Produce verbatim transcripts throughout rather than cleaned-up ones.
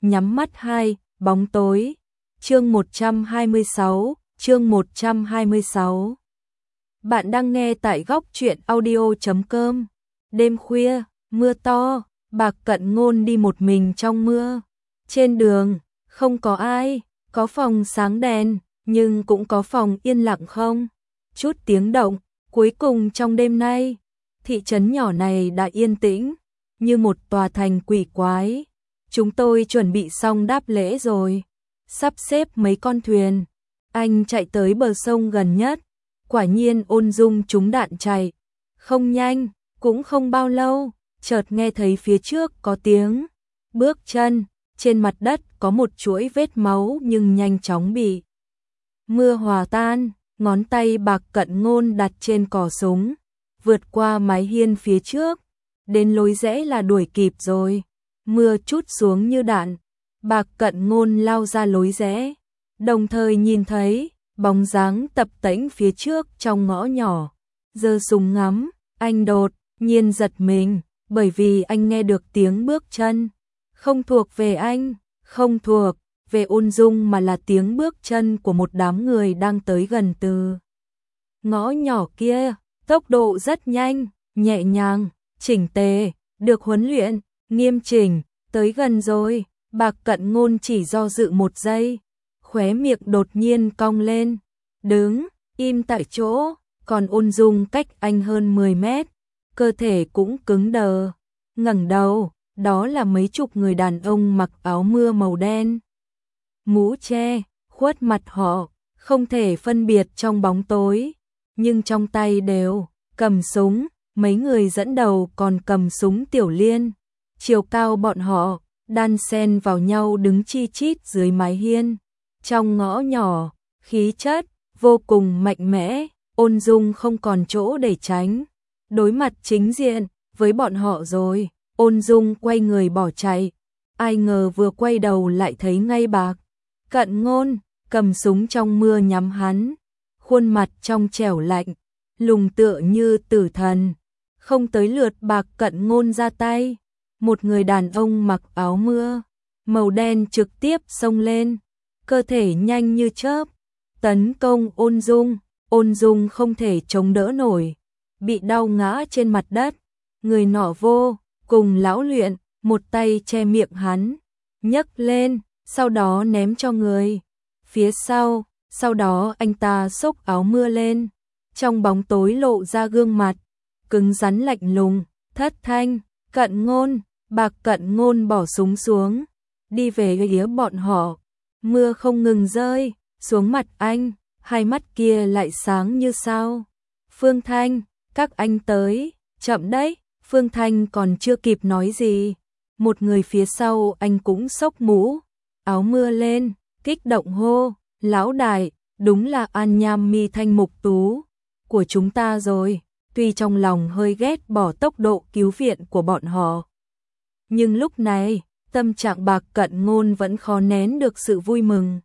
nhắm mắt hai, bóng tối. Chương một trăm hai mươi sáu, chương một trăm hai mươi sáu. Bạn đang nghe tại góc truyện audio chấm com. Đêm khuya, mưa to, Bạc Cận Ngôn đi một mình trong mưa. Trên đường, không có ai, có phòng sáng đèn, nhưng cũng có phòng yên lặng không chút tiếng động. Cuối cùng trong đêm nay, thị trấn nhỏ này đã yên tĩnh, như một tòa thành quỷ quái. Chúng tôi chuẩn bị xong đáp lễ rồi, sắp xếp mấy con thuyền. Anh chạy tới bờ sông gần nhất, quả nhiên Ôn Dung trúng đạn chạy. Không nhanh, cũng không bao lâu, chợt nghe thấy phía trước có tiếng bước chân, trên mặt đất có một chuỗi vết máu nhưng nhanh chóng bị mưa hòa tan. Ngón tay Bạc Cận Ngôn đặt trên cò súng, vượt qua mái hiên phía trước, đến lối rẽ là đuổi kịp rồi. Mưa trút xuống như đạn, Bạc Cận Ngôn lao ra lối rẽ, đồng thời nhìn thấy bóng dáng tập tễnh phía trước trong ngõ nhỏ, giơ súng ngắm. Anh đột nhiên giật mình, bởi vì anh nghe được tiếng bước chân, không thuộc về anh, không thuộc về Ôn Dung mà là tiếng bước chân của một đám người đang tới gần từ ngõ nhỏ kia, tốc độ rất nhanh, nhẹ nhàng, chỉnh tề, được huấn luyện, nghiêm chỉnh. Tới gần rồi, Bạc Cận Ngôn chỉ do dự một giây, khóe miệng đột nhiên cong lên, đứng im tại chỗ, còn Ôn Dung cách anh hơn mười mét, cơ thể cũng cứng đờ, ngẩng đầu, đó là mấy chục người đàn ông mặc áo mưa màu đen, mũ che khuất mặt họ, không thể phân biệt trong bóng tối, nhưng trong tay đều cầm súng. Mấy người dẫn đầu còn cầm súng tiểu liên, chiều cao bọn họ đan xen vào nhau đứng chi chít dưới mái hiên. Trong ngõ nhỏ, khí chất vô cùng mạnh mẽ, Ôn Dung không còn chỗ để tránh, đối mặt chính diện với bọn họ rồi. Ôn Dung quay người bỏ chạy, ai ngờ vừa quay đầu lại thấy ngay Bạc Cận Ngôn cầm súng trong mưa nhắm hắn, khuôn mặt trong trẻo lạnh, lùng tựa như tử thần. Không tới lượt Bạc Cận Ngôn ra tay, một người đàn ông mặc áo mưa màu đen trực tiếp xông lên, cơ thể nhanh như chớp, tấn công Ôn Dung. Ôn Dung không thể chống đỡ nổi, bị đau ngã trên mặt đất. Người nọ vô cùng lão luyện, một tay che miệng hắn, nhấc lên, sau đó ném cho người phía sau. Sau đó anh ta xốc áo mưa lên, trong bóng tối lộ ra gương mặt cứng rắn lạnh lùng. Thất thanh, Cận Ngôn. Bạc Cận Ngôn bỏ súng xuống, đi về phía bọn họ. Mưa không ngừng rơi xuống mặt anh, hai mắt kia lại sáng như sao. Phương Thanh, các anh tới, chậm đấy. Phương Thanh còn chưa kịp nói gì, một người phía sau anh cũng xốc mũ áo mưa lên, kích động hô: lão đại, đúng là An Nham Mi Thanh Mục Tú của chúng ta rồi. Tuy trong lòng hơi ghét bỏ tốc độ cứu viện của bọn họ, nhưng lúc này tâm trạng Bạc Cận Ngôn vẫn khó nén được sự vui mừng.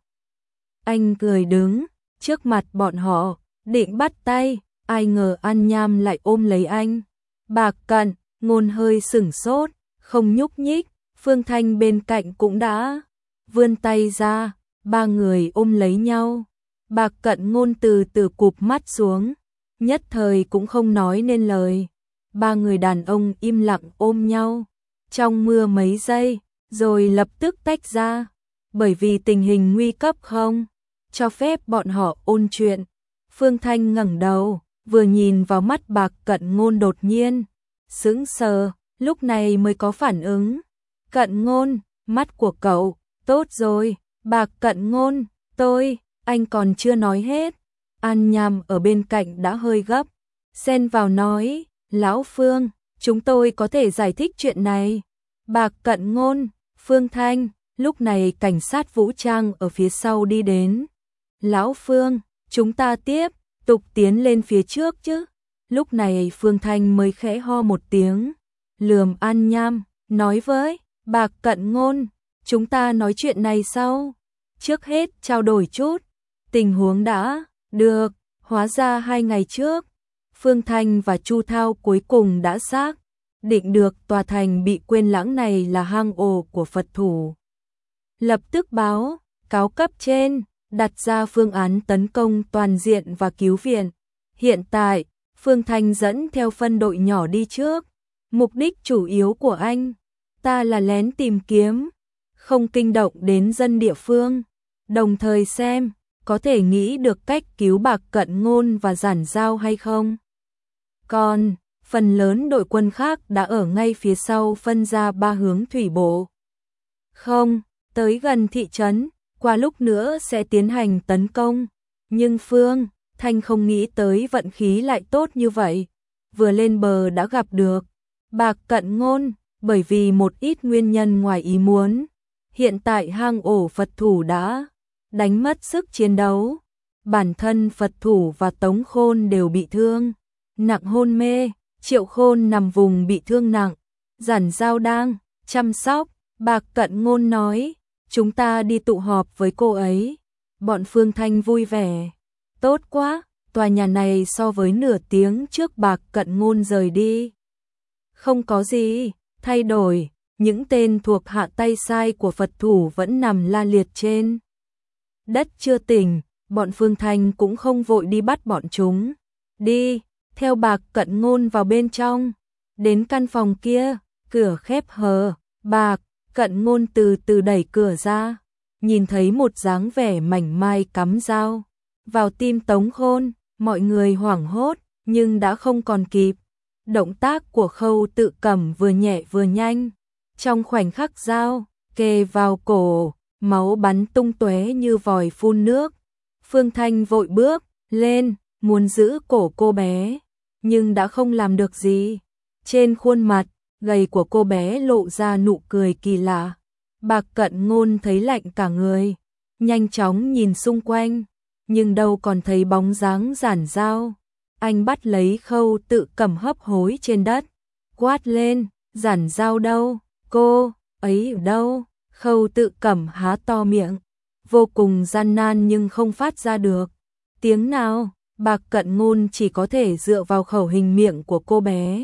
Anh cười đứng trước mặt bọn họ, định bắt tay, ai ngờ An Nham lại ôm lấy anh. Bạc Cận Ngôn hơi sửng sốt, không nhúc nhích. Phương Thanh bên cạnh cũng đã vươn tay ra, ba người ôm lấy nhau. Bạc Cận Ngôn từ từ cụp mắt xuống, nhất thời cũng không nói nên lời. Ba người đàn ông im lặng ôm nhau trong mưa mấy giây, rồi lập tức tách ra, bởi vì tình hình nguy cấp không cho phép bọn họ ôn chuyện. Phương Thanh ngẩng đầu, vừa nhìn vào mắt Bạc Cận Ngôn đột nhiên sững sờ, lúc này mới có phản ứng. Cận Ngôn, mắt của cậu tốt rồi. Bạc Cận Ngôn, tôi, anh còn chưa nói hết. An Nham ở bên cạnh đã hơi gấp, xen vào nói: lão Phương, chúng tôi có thể giải thích chuyện này. Bạc Cận Ngôn, Phương Thanh. Lúc này cảnh sát vũ trang ở phía sau đi đến. Lão Phương, chúng ta tiếp tục tiến lên phía trước chứ. Lúc này Phương Thanh mới khẽ ho một tiếng, lườm An Nham, nói với Bạc Cận Ngôn: chúng ta nói chuyện này sau, trước hết trao đổi chút tình huống đã. Được. Hóa ra hai ngày trước, Phương Thanh và Chu Thao cuối cùng đã xác định được tòa thành bị quên lãng này là hang ổ của Phật thủ. lập tức báo cáo cấp trên, đặt ra phương án tấn công toàn diện và cứu viện. Hiện tại, Phương Thanh dẫn theo phân đội nhỏ đi trước. Mục đích chủ yếu của anh ta là lén tìm kiếm, không kinh động đến dân địa phương, đồng thời xem có thể nghĩ được cách cứu Bạc Cận Ngôn và Giản Giao hay không. Còn, phần lớn đội quân khác đã ở ngay phía sau phân ra ba hướng thủy bộ. Không, tới gần thị trấn, qua lúc nữa sẽ tiến hành tấn công. Nhưng Phương Thanh không nghĩ tới vận khí lại tốt như vậy. Vừa lên bờ đã gặp được Bạc Cận Ngôn, bởi vì một ít nguyên nhân ngoài ý muốn. Hiện tại hang ổ Phật thủ đã đánh mất sức chiến đấu. Bản thân Phật thủ và Tống Khôn đều bị thương, nặng hôn mê. Triệu Khôn nằm vùng bị thương nặng. Giản Giao đang chăm sóc. Bạc Cận Ngôn nói, chúng ta đi tụ họp với cô ấy. Bọn Phương Thanh vui vẻ. Tốt quá, tòa nhà này so với nửa tiếng trước Bạc Cận Ngôn rời đi không có gì thay đổi. Những tên thuộc hạ tay sai của Phật thủ vẫn nằm la liệt trên đất chưa tỉnh. Bọn Phương Thanh cũng không vội đi bắt bọn chúng. Đi theo Bạc Cận Ngôn vào bên trong. Đến căn phòng kia, cửa khép hờ. Bạc Cận Ngôn từ từ đẩy cửa ra, nhìn thấy một dáng vẻ mảnh mai cắm dao vào tim Tống Khôn. Mọi người hoảng hốt, nhưng đã không còn kịp. Động tác của Khâu Tự Cẩm vừa nhẹ vừa nhanh. Trong khoảnh khắc dao kề vào cổ, máu bắn tung tóe như vòi phun nước. Phương Thanh vội bước lên, muốn giữ cổ cô bé, nhưng đã không làm được gì. Trên khuôn mặt gầy của cô bé lộ ra nụ cười kỳ lạ. Bạc Cận Ngôn thấy lạnh cả người, nhanh chóng nhìn xung quanh, nhưng đâu còn thấy bóng dáng Giản Giao. Anh bắt lấy Khâu Tự Cẩm hấp hối trên đất, quát lên, Giản Giao đâu, cô ấy ở đâu? Khâu Tự Cẩm há to miệng, vô cùng gian nan nhưng không phát ra được tiếng nào. Bạc Cận Ngôn chỉ có thể dựa vào khẩu hình miệng của cô bé,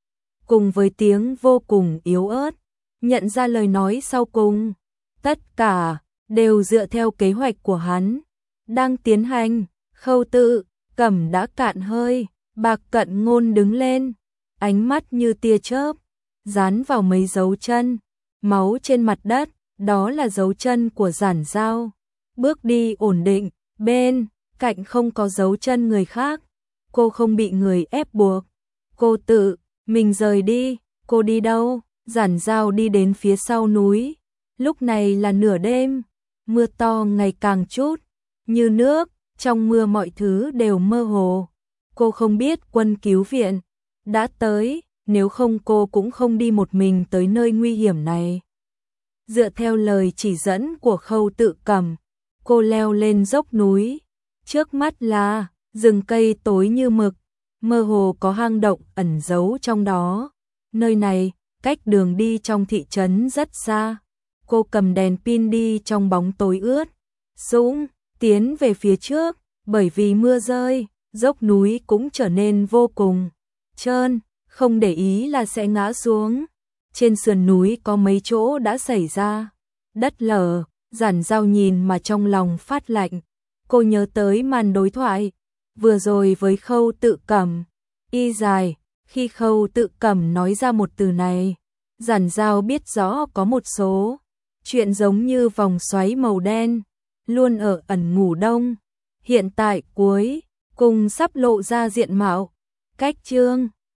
cùng với tiếng vô cùng yếu ớt, nhận ra lời nói sau cùng. Tất cả đều dựa theo kế hoạch của hắn đang tiến hành. Khâu Tự Cẩm đã cạn hơi. Bạc Cận Ngôn đứng lên, ánh mắt như tia chớp dán vào mấy dấu chân máu trên mặt đất. Đó là dấu chân của Giản Giao. Bước đi ổn định, bên cạnh không có dấu chân người khác. Cô không bị người ép buộc, cô tự mình rời đi. Cô đi đâu? Giản Giao đi đến phía sau núi. Lúc này là nửa đêm, mưa to ngày càng chút như nước, trong mưa mọi thứ đều mơ hồ. Cô không biết quân cứu viện đã tới, nếu không cô cũng không đi một mình tới nơi nguy hiểm này. Dựa theo lời chỉ dẫn của Khâu Tự Cẩm, cô leo lên dốc núi. Trước mắt là rừng cây tối như mực, mơ hồ có hang động ẩn giấu trong đó. Nơi này cách đường đi trong thị trấn rất xa. Cô cầm đèn pin đi trong bóng tối ướt sũng, tiến về phía trước. Bởi vì mưa rơi, dốc núi cũng trở nên vô cùng trơn, không để ý là sẽ ngã xuống. Trên sườn núi có mấy chỗ đã xảy ra đất lở. Giản Giao nhìn mà trong lòng phát lạnh. Cô nhớ tới màn đối thoại vừa rồi với Khâu Tự Cẩm. Y dài, khi Khâu Tự Cẩm nói ra một từ này, Giản Giao biết rõ có một số chuyện giống như vòng xoáy màu đen luôn ở ẩn ngủ đông. Hiện tại cuối cùng sắp lộ ra diện mạo. Cách chương